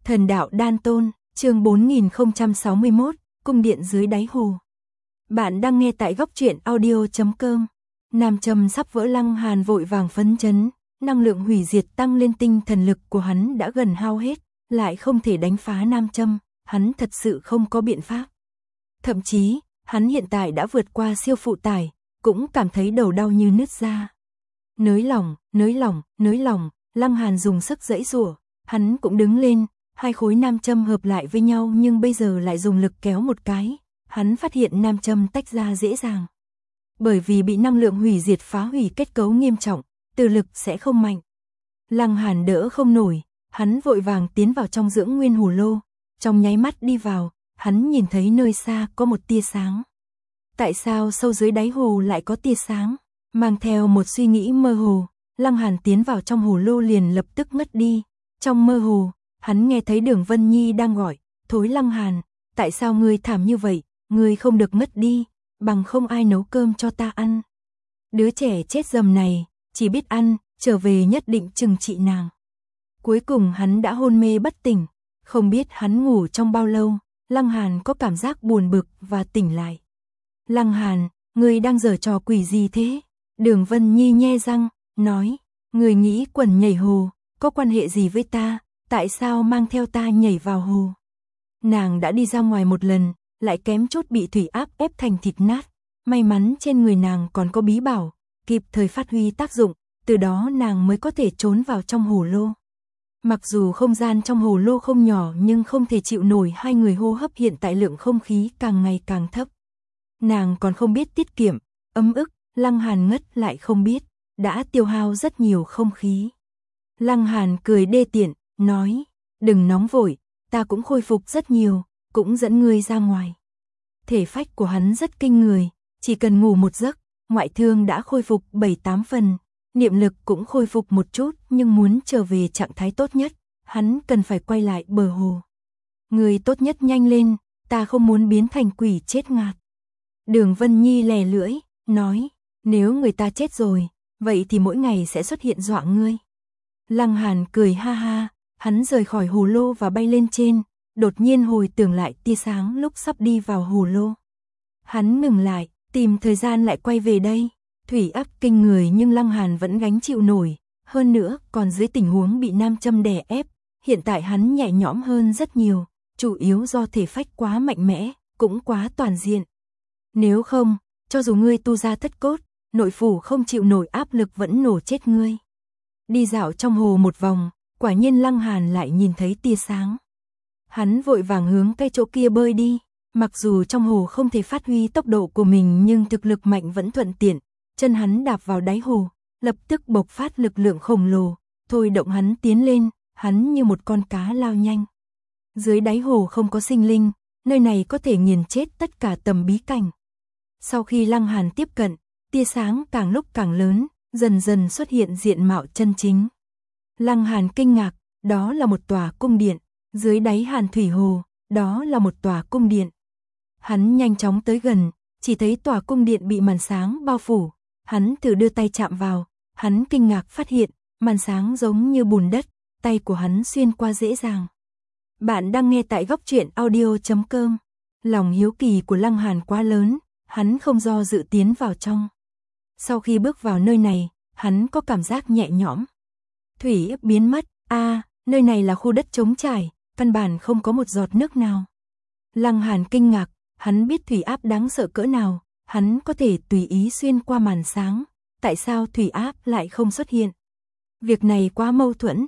Thần đạo đan tôn, chương 4061, cung điện dưới đáy hồ. Bạn đang nghe tại góc truyện audio.com. Nam châm sắp vỡ, Lăng Hàn vội vàng phấn chấn, năng lượng hủy diệt tăng lên, tinh thần lực của hắn đã gần hao hết, lại không thể đánh phá nam châm, hắn thật sự không có biện pháp. Thậm chí, hắn hiện tại đã vượt qua siêu phụ tải, cũng cảm thấy đầu đau như nứt ra. Nới lỏng, Lăng Hàn dùng sức giãy giụa, hắn cũng đứng lên, hai khối nam châm hợp lại với nhau nhưng bây giờ lại dùng lực kéo một cái, hắn phát hiện nam châm tách ra dễ dàng. Bởi vì bị năng lượng hủy diệt phá hủy kết cấu nghiêm trọng, từ lực sẽ không mạnh. Lăng Hàn đỡ không nổi, hắn vội vàng tiến vào trong dưỡng nguyên hồ lô, trong nháy mắt đi vào, hắn nhìn thấy nơi xa có một tia sáng. Tại sao sâu dưới đáy hồ lại có tia sáng? Mang theo một suy nghĩ mơ hồ, Lăng Hàn tiến vào trong hồ lô liền lập tức ngất đi. Trong mơ hồ, hắn nghe thấy Đường Vân Nhi đang gọi, "Thối Lăng Hàn, tại sao ngươi thảm như vậy, ngươi không được ngất đi, bằng không ai nấu cơm cho ta ăn. Đứa trẻ chết dầm này, chỉ biết ăn, trở về nhất định trừng trị nàng." Cuối cùng hắn đã hôn mê bất tỉnh, không biết hắn ngủ trong bao lâu, Lăng Hàn có cảm giác buồn bực và tỉnh lại. "Lăng Hàn, ngươi đang giở trò quỷ gì thế?" Đường Vân Nhi nhe răng, nói, "Ngươi nghĩ quần nhảy hồ, có quan hệ gì với ta, tại sao mang theo ta nhảy vào hồ?" Nàng đã đi ra ngoài một lần, lại kém chút bị thủy áp ép thành thịt nát. May mắn trên người nàng còn có bí bảo, kịp thời phát huy tác dụng, từ đó nàng mới có thể trốn vào trong hồ lô. Mặc dù không gian trong hồ lô không nhỏ nhưng không thể chịu nổi hai người hô hấp, hiện tại lượng không khí càng ngày càng thấp. Nàng còn không biết tiết kiệm, ấm ức, Lăng Hàn ngất lại không biết, đã tiêu hao rất nhiều không khí. Lăng Hàn cười đê tiện, nói, "Đừng nóng vội, ta cũng khôi phục rất nhiều, cũng dẫn ngươi ra ngoài." Thể phách của hắn rất kinh người, chỉ cần ngủ một giấc, ngoại thương đã khôi phục 7-8 phần, niệm lực cũng khôi phục một chút, nhưng muốn trở về trạng thái tốt nhất, hắn cần phải quay lại bờ hồ. "Ngươi tốt nhất nhanh lên, ta không muốn biến thành quỷ chết ngạt." Đường Vân Nhi lè lưỡi, nói, "Nếu người ta chết rồi, vậy thì mỗi ngày sẽ xuất hiện dọa ngươi." Lăng Hàn cười ha ha, hắn rời khỏi hồ lô và bay lên trên, đột nhiên hồi tưởng lại tia sáng lúc sắp đi vào hồ lô. Hắn ngừng lại, tìm thời gian lại quay về đây, thủy áp kinh người nhưng Lăng Hàn vẫn gánh chịu nổi, hơn nữa còn dưới tình huống bị nam châm đè ép, hiện tại hắn nhẹ nhõm hơn rất nhiều, chủ yếu do thể phách quá mạnh mẽ, cũng quá toàn diện. Nếu không, cho dù ngươi tu ra thất cốt, nội phủ không chịu nổi áp lực vẫn nổ chết ngươi. Đi dạo trong hồ một vòng, quả nhiên Lăng Hàn lại nhìn thấy tia sáng. Hắn vội vàng hướng cây chỗ kia bơi đi, mặc dù trong hồ không thể phát huy tốc độ của mình nhưng thực lực mạnh vẫn thuận tiện, chân hắn đạp vào đáy hồ, lập tức bộc phát lực lượng khổng lồ, thôi động hắn tiến lên, hắn như một con cá lao nhanh. Dưới đáy hồ không có sinh linh, nơi này có thể nghiền chết tất cả tầm bí cảnh. Sau khi Lăng Hàn tiếp cận, tia sáng càng lúc càng lớn, dần dần xuất hiện diện mạo chân chính. Lăng Hàn kinh ngạc, đó là một tòa cung điện, dưới đáy Hàn Thủy Hồ, đó là một tòa cung điện. Hắn nhanh chóng tới gần, chỉ thấy tòa cung điện bị màn sáng bao phủ, hắn thử đưa tay chạm vào, hắn kinh ngạc phát hiện, màn sáng giống như bùn đất, tay của hắn xuyên qua dễ dàng. Bạn đang nghe tại góc truyện audio.com. Lòng hiếu kỳ của Lăng Hàn quá lớn, hắn không do dự tiến vào trong. Sau khi bước vào nơi này, hắn có cảm giác nhẹ nhõm. Thủy áp biến mất, nơi này là khu đất trống trải, căn bản không có một giọt nước nào. Lăng Hàn kinh ngạc, hắn biết thủy áp đáng sợ cỡ nào, hắn có thể tùy ý xuyên qua màn sáng, tại sao thủy áp lại không xuất hiện? Việc này quá mâu thuẫn.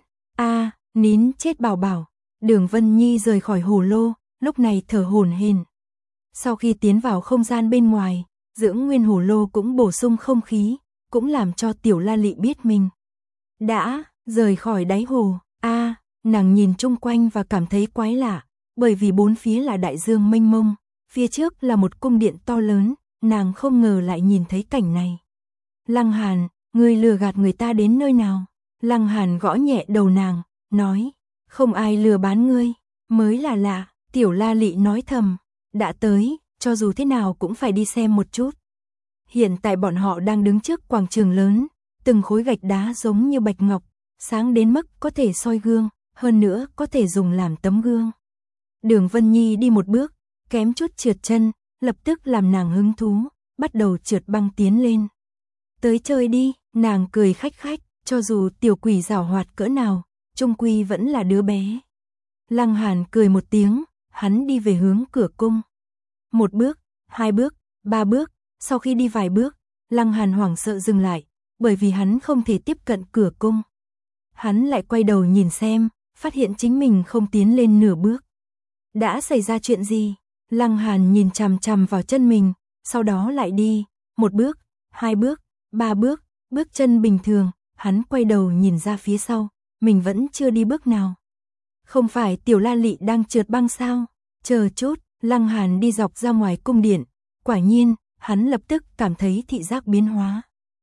Nín chết bảo bảo. Đường Vân Nhi rời khỏi hồ lô, lúc này thở hổn hển. Sau khi tiến vào không gian bên ngoài, dưỡng nguyên hồ lô cũng bổ sung không khí, cũng làm cho Tiểu La Lị biết mình đã rời khỏi đáy hồ. Nàng nhìn chung quanh và cảm thấy quái lạ, bởi vì bốn phía là đại dương mênh mông, phía trước là một cung điện to lớn, nàng không ngờ lại nhìn thấy cảnh này. "Lăng Hàn, ngươi lừa gạt người ta đến nơi nào?" Lăng Hàn gõ nhẹ đầu nàng, nói, "Không ai lừa bán ngươi, mới là lạ." Tiểu La Lị nói thầm, "Đã tới, cho dù thế nào cũng phải đi xem một chút." Hiện tại bọn họ đang đứng trước quảng trường lớn, từng khối gạch đá giống như bạch ngọc, sáng đến mức có thể soi gương, hơn nữa có thể dùng làm tấm gương. Đường Vân Nhi đi một bước, kém chút trượt chân, lập tức làm nàng hứng thú, bắt đầu trượt băng tiến lên. Tới chơi đi, nàng cười khách khách, cho dù tiểu quỷ giảo hoạt cỡ nào, chung quy vẫn là đứa bé. Lăng Hàn cười một tiếng, hắn đi về hướng cửa cung. Một bước, hai bước, ba bước, sau khi đi vài bước, Lăng Hàn hoảng sợ dừng lại, bởi vì hắn không thể tiếp cận cửa cung. Hắn lại quay đầu nhìn xem, phát hiện chính mình không tiến lên nửa bước. Đã xảy ra chuyện gì? Lăng Hàn nhìn chằm chằm vào chân mình, sau đó lại đi, một bước, hai bước, ba bước, bước chân bình thường, hắn quay đầu nhìn ra phía sau, mình vẫn chưa đi bước nào. Không phải Tiểu La Lị đang trượt băng sao? Chờ chút, Lăng Hàn đi dọc ra ngoài cung điện, quả nhiên, hắn lập tức cảm thấy thị giác biến hóa.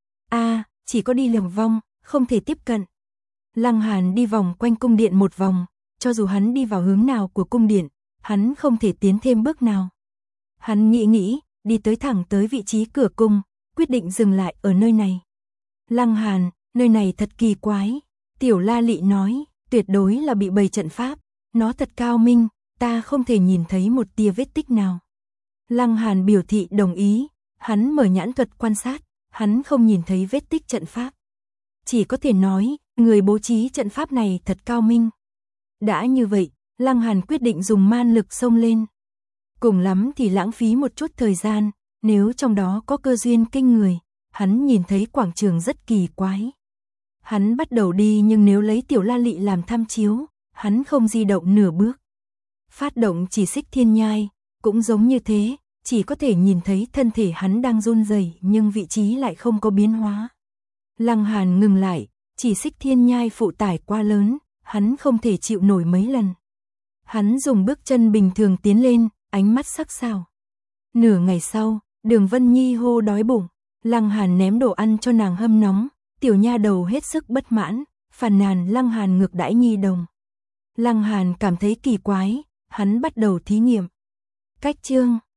Chỉ có đi lượn vòng, không thể tiếp cận. Lăng Hàn đi vòng quanh cung điện một vòng, cho dù hắn đi vào hướng nào của cung điện, hắn không thể tiến thêm bước nào. Hắn nghĩ, đi tới thẳng tới vị trí cửa cung, quyết định dừng lại ở nơi này. Lăng Hàn, nơi này thật kỳ quái. Tiểu La Lị nói, tuyệt đối là bị bày trận pháp, nó thật cao minh, ta không thể nhìn thấy một tia vết tích nào. Lăng Hàn biểu thị đồng ý, hắn mở nhãn thuật quan sát, hắn không nhìn thấy vết tích trận pháp. Chỉ có thể nói, người bố trí trận pháp này thật cao minh. Đã như vậy, Lăng Hàn quyết định dùng man lực xông lên. Cùng lắm thì lãng phí một chút thời gian, nếu trong đó có cơ duyên kinh người, hắn nhìn thấy quảng trường rất kỳ quái. Hắn bắt đầu đi nhưng nếu lấy Tiểu La Lị làm tham chiếu, hắn không di động nửa bước. Phát động chỉ xích thiên nhai, cũng giống như thế, chỉ có thể nhìn thấy thân thể hắn đang run rẩy nhưng vị trí lại không có biến hóa. Lăng Hàn ngừng lại, chỉ xích thiên nhai phụ tải quá lớn, hắn không thể chịu nổi mấy lần. Hắn dùng bước chân bình thường tiến lên, ánh mắt sắc sảo. Nửa ngày sau, Đường Vân Nhi hô đói bụng, Lăng Hàn ném đồ ăn cho nàng hâm nóng, tiểu nha đầu hết sức bất mãn, phàn nàn Lăng Hàn ngược đãi nhi đồng. Lăng Hàn cảm thấy kỳ quái, hắn bắt đầu thí nghiệm. Cách chương